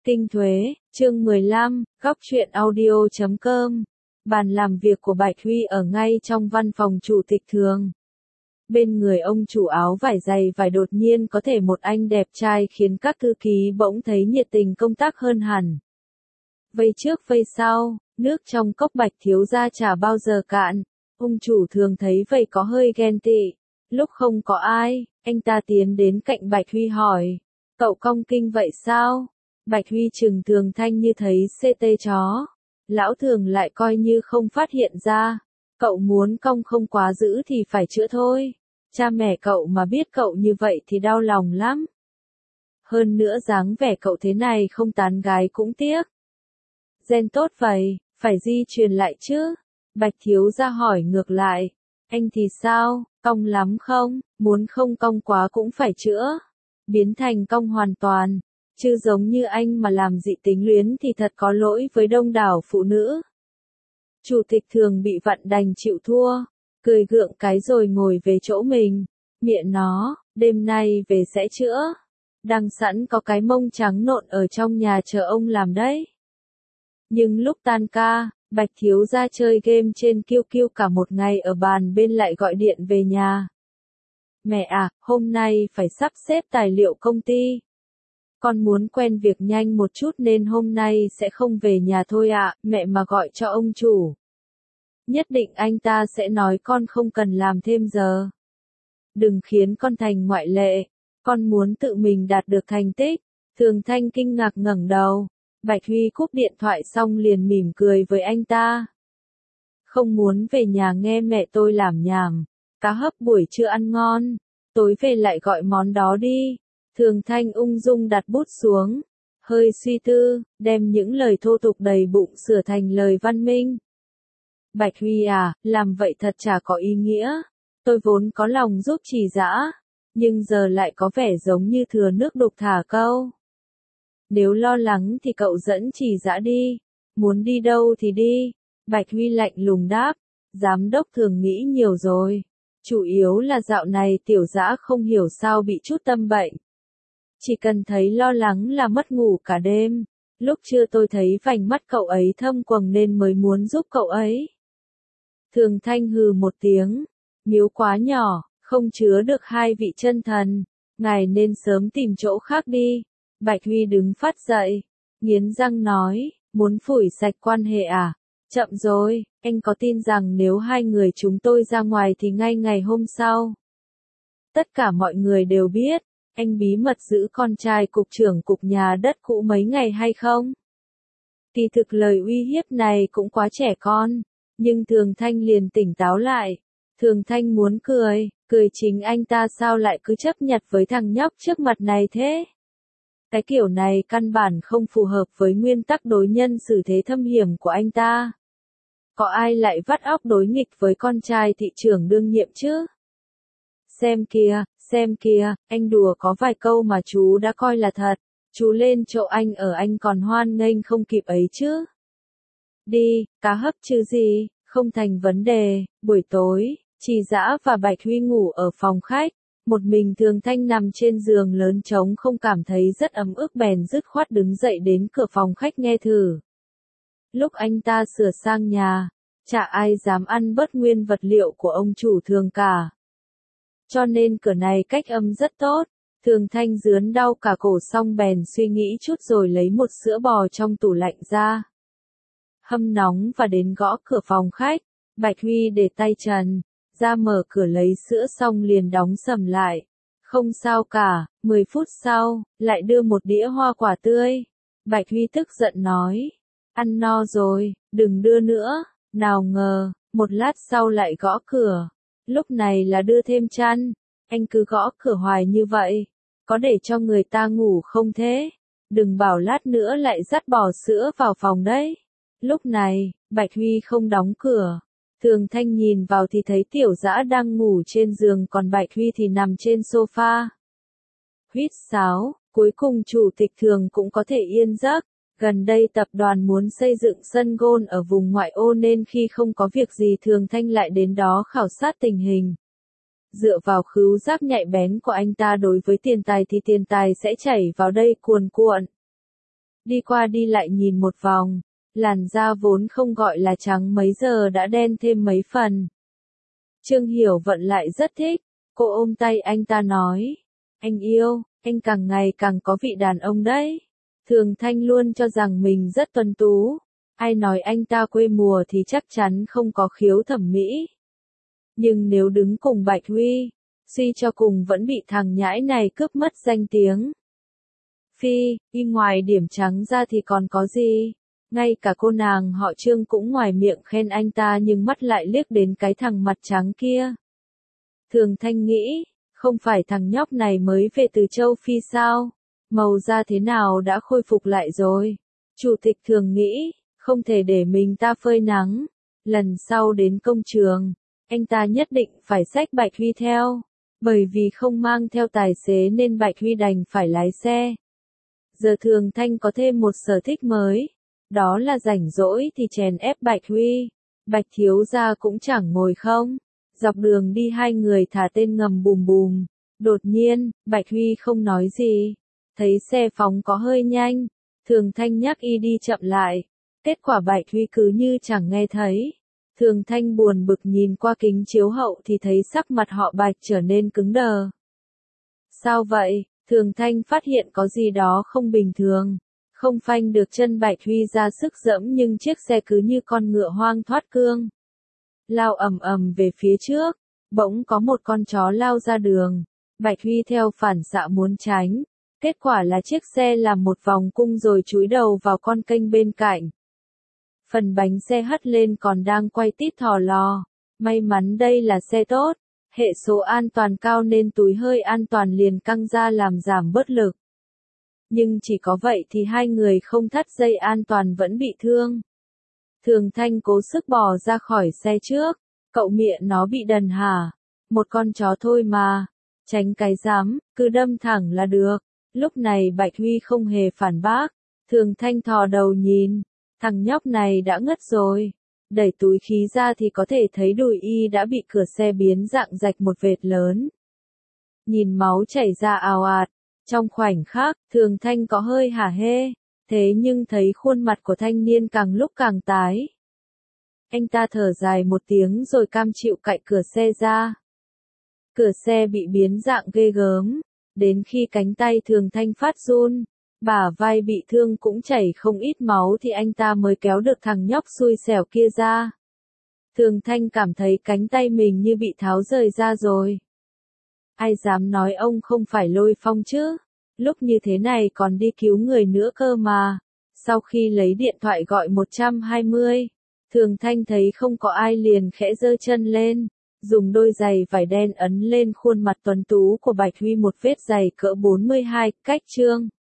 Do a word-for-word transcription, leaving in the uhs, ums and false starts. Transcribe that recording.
Kinh Thuế, chương mười lăm, góc truyện audio chấm com. Bàn làm việc của Bạch Huy ở ngay trong văn phòng chủ tịch thường. Bên người ông chủ áo vải dày vải đột nhiên có thể một anh đẹp trai khiến các thư ký bỗng thấy nhiệt tình công tác hơn hẳn. Vây trước vây sau, nước trong cốc Bạch thiếu gia chả bao giờ cạn. Ông chủ thường thấy vậy có hơi ghen tị. Lúc không có ai, anh ta tiến đến cạnh Bạch Huy hỏi. Cậu cong kinh vậy sao? Bạch Huy trừng Thường Thanh như thấy xê tê chó. Lão Thường lại coi như không phát hiện ra. Cậu muốn cong không quá dữ thì phải chữa thôi. Cha mẹ cậu mà biết cậu như vậy thì đau lòng lắm. Hơn nữa dáng vẻ cậu thế này không tán gái cũng tiếc. Gen tốt vậy, phải di truyền lại chứ. Bạch thiếu gia hỏi ngược lại. Anh thì sao, cong lắm không? Muốn không cong quá cũng phải chữa. Biến thành cong hoàn toàn. Chứ giống như anh mà làm dị tính luyến thì thật có lỗi với đông đảo phụ nữ. Chủ tịch thường bị vặn đành chịu thua, cười gượng cái rồi ngồi về chỗ mình. Miệng nó, đêm nay về sẽ chữa. Đang sẵn có cái mông trắng nộn ở trong nhà chờ ông làm đấy. Nhưng lúc tan ca, Bạch thiếu gia chơi game trên Q Q cả một ngày ở bàn bên lại gọi điện về nhà. Mẹ à, hôm nay phải sắp xếp tài liệu công ty. Con muốn quen việc nhanh một chút nên hôm nay sẽ không về nhà thôi ạ, mẹ mà gọi cho ông chủ. Nhất định anh ta sẽ nói con không cần làm thêm giờ. Đừng khiến con thành ngoại lệ, con muốn tự mình đạt được thành tích. Thường Thanh kinh ngạc ngẩng đầu, Bạch Huy cúp điện thoại xong liền mỉm cười với anh ta. Không muốn về nhà nghe mẹ tôi làm nhảm, cá hấp buổi trưa ăn ngon, tối về lại gọi món đó đi. Thường Thanh ung dung đặt bút xuống, hơi suy tư, đem những lời thô tục đầy bụng sửa thành lời văn minh. Bạch Huy à, làm vậy thật chả có ý nghĩa. Tôi vốn có lòng giúp Trì Dã, nhưng giờ lại có vẻ giống như thừa nước đục thả câu. Nếu lo lắng thì cậu dẫn Trì Dã đi, muốn đi đâu thì đi. Bạch Huy lạnh lùng đáp, giám đốc thường nghĩ nhiều rồi. Chủ yếu là dạo này Tiểu Dã không hiểu sao bị chút tâm bệnh. Chỉ cần thấy lo lắng là mất ngủ cả đêm. Lúc trưa tôi thấy vành mắt cậu ấy thâm quầng nên mới muốn giúp cậu ấy. Thường Thanh hừ một tiếng. Miếu quá nhỏ, không chứa được hai vị chân thần. Ngài nên sớm tìm chỗ khác đi. Bạch Huy đứng phát dậy. Nghiến răng nói, muốn phủi sạch quan hệ à? Chậm rồi, anh có tin rằng nếu hai người chúng tôi ra ngoài thì ngay ngày hôm sau. Tất cả mọi người đều biết. Anh bí mật giữ con trai cục trưởng cục nhà đất cũ mấy ngày hay không? Kỳ thực lời uy hiếp này cũng quá trẻ con, nhưng Thường Thanh liền tỉnh táo lại. Thường Thanh muốn cười, cười chính anh ta sao lại cứ chấp nhặt với thằng nhóc trước mặt này thế? Cái kiểu này căn bản không phù hợp với nguyên tắc đối nhân xử thế thâm hiểm của anh ta. Có ai lại vắt óc đối nghịch với con trai thị trưởng đương nhiệm chứ? Xem kìa, xem kìa, anh đùa có vài câu mà chú đã coi là thật. Chú lên chỗ anh ở anh còn hoan nghênh không kịp ấy chứ. Đi, cá hấp chứ gì, không thành vấn đề. Buổi tối, Trì Dã và Bạch Huy ngủ ở phòng khách. Một mình Thường Thanh nằm trên giường lớn trống không cảm thấy rất ấm ức bèn dứt khoát đứng dậy đến cửa phòng khách nghe thử. Lúc anh ta sửa sang nhà, chả ai dám ăn bớt nguyên vật liệu của ông chủ Thường cả. Cho nên cửa này cách âm rất tốt. Thường Thanh dướn đau cả cổ xong bèn suy nghĩ chút rồi lấy một sữa bò trong tủ lạnh ra. Hâm nóng và đến gõ cửa phòng khách. Bạch Huy để tay trần, ra mở cửa lấy sữa xong liền đóng sầm lại. Không sao cả, mười phút sau, lại đưa một đĩa hoa quả tươi. Bạch Huy tức giận nói, ăn no rồi, đừng đưa nữa. Nào ngờ, một lát sau lại gõ cửa. Lúc này là đưa thêm chăn. Anh cứ gõ cửa hoài như vậy. Có để cho người ta ngủ không thế? Đừng bảo lát nữa lại dắt bò sữa vào phòng đấy. Lúc này, Bạch Huy không đóng cửa. Thường Thanh nhìn vào thì thấy Tiểu Dã đang ngủ trên giường còn Bạch Huy thì nằm trên sofa. Huýt sáo, cuối cùng chủ tịch Thường cũng có thể yên giấc. Gần đây tập đoàn muốn xây dựng sân golf ở vùng ngoại ô nên khi không có việc gì Thường Thanh lại đến đó khảo sát tình hình. Dựa vào khứu giác nhạy bén của anh ta đối với tiền tài thì tiền tài sẽ chảy vào đây cuồn cuộn. đi qua đi lại nhìn một vòng, làn da vốn không gọi là trắng mấy giờ đã đen thêm mấy phần. Trương Hiểu Vận lại rất thích, cô ôm tay anh ta nói, anh yêu, anh càng ngày càng có vị đàn ông đấy. Thường Thanh luôn cho rằng mình rất tuấn tú, ai nói anh ta quê mùa thì chắc chắn không có khiếu thẩm mỹ. Nhưng nếu đứng cùng Bạch Huy, suy cho cùng vẫn bị thằng nhãi này cướp mất danh tiếng. Phi, y ngoài điểm trắng ra thì còn có gì? Ngay cả cô nàng họ Trương cũng ngoài miệng khen anh ta nhưng mắt lại liếc đến cái thằng mặt trắng kia. Thường Thanh nghĩ, không phải thằng nhóc này mới về từ châu Phi sao? Màu da thế nào đã khôi phục lại rồi? Chủ tịch Thường nghĩ, không thể để mình ta phơi nắng. Lần sau đến công trường, anh ta nhất định phải xách Bạch Huy theo. Bởi vì không mang theo tài xế nên Bạch Huy đành phải lái xe. Giờ Thường Thanh có thêm một sở thích mới. Đó là rảnh rỗi thì chèn ép Bạch Huy. Bạch thiếu gia cũng chẳng ngồi không. Dọc đường đi hai người thả tên ngầm bùm bùm. Đột nhiên, Bạch Huy không nói gì. Thấy xe phóng có hơi nhanh. Thường Thanh nhắc y đi chậm lại. Kết quả Bạch Huy cứ như chẳng nghe thấy. Thường Thanh buồn bực nhìn qua kính chiếu hậu thì thấy sắc mặt họ Bạch trở nên cứng đờ. Sao vậy? Thường Thanh phát hiện có gì đó không bình thường. Không phanh được chân Bạch Huy ra sức dẫm nhưng chiếc xe cứ như con ngựa hoang thoát cương. Lao ầm ầm về phía trước, bỗng có một con chó lao ra đường. Bạch Huy theo phản xạ muốn tránh. Kết quả là chiếc xe làm một vòng cung rồi chúi đầu vào con kênh bên cạnh. Phần bánh xe hất lên còn đang quay tít thò lò. May mắn đây là xe tốt. Hệ số an toàn cao nên túi hơi an toàn liền căng ra làm giảm bớt lực. Nhưng chỉ có vậy thì hai người không thắt dây an toàn vẫn bị thương. Thường Thanh cố sức bò ra khỏi xe trước. Cậu mẹ nó bị đần hả? Một con chó thôi mà. Tránh cái dám, cứ đâm thẳng là được. Lúc này Bạch Huy không hề phản bác. Thường Thanh thò đầu nhìn. Thằng nhóc này đã ngất rồi. Đẩy túi khí ra thì có thể thấy đùi y đã bị cửa xe biến dạng rạch một vệt lớn. Nhìn máu chảy ra ào ạt. Trong khoảnh khắc, Thường Thanh có hơi hả hê. Thế nhưng thấy khuôn mặt của thanh niên càng lúc càng tái. Anh ta thở dài một tiếng rồi cam chịu cạy cửa xe ra. Cửa xe bị biến dạng ghê gớm. Đến khi cánh tay Thường Thanh phát run, bả vai bị thương cũng chảy không ít máu thì anh ta mới kéo được thằng nhóc xui xẻo kia ra. Thường Thanh cảm thấy cánh tay mình như bị tháo rời ra rồi. Ai dám nói ông không phải Lôi Phong chứ? Lúc như thế này còn đi cứu người nữa cơ mà. Sau khi lấy điện thoại gọi một trăm hai mươi, Thường Thanh thấy không có ai liền khẽ giơ chân lên, dùng đôi giày vải đen ấn lên khuôn mặt tuấn tú của Bạch Huy một vết giày cỡ bốn mươi hai, cách chương.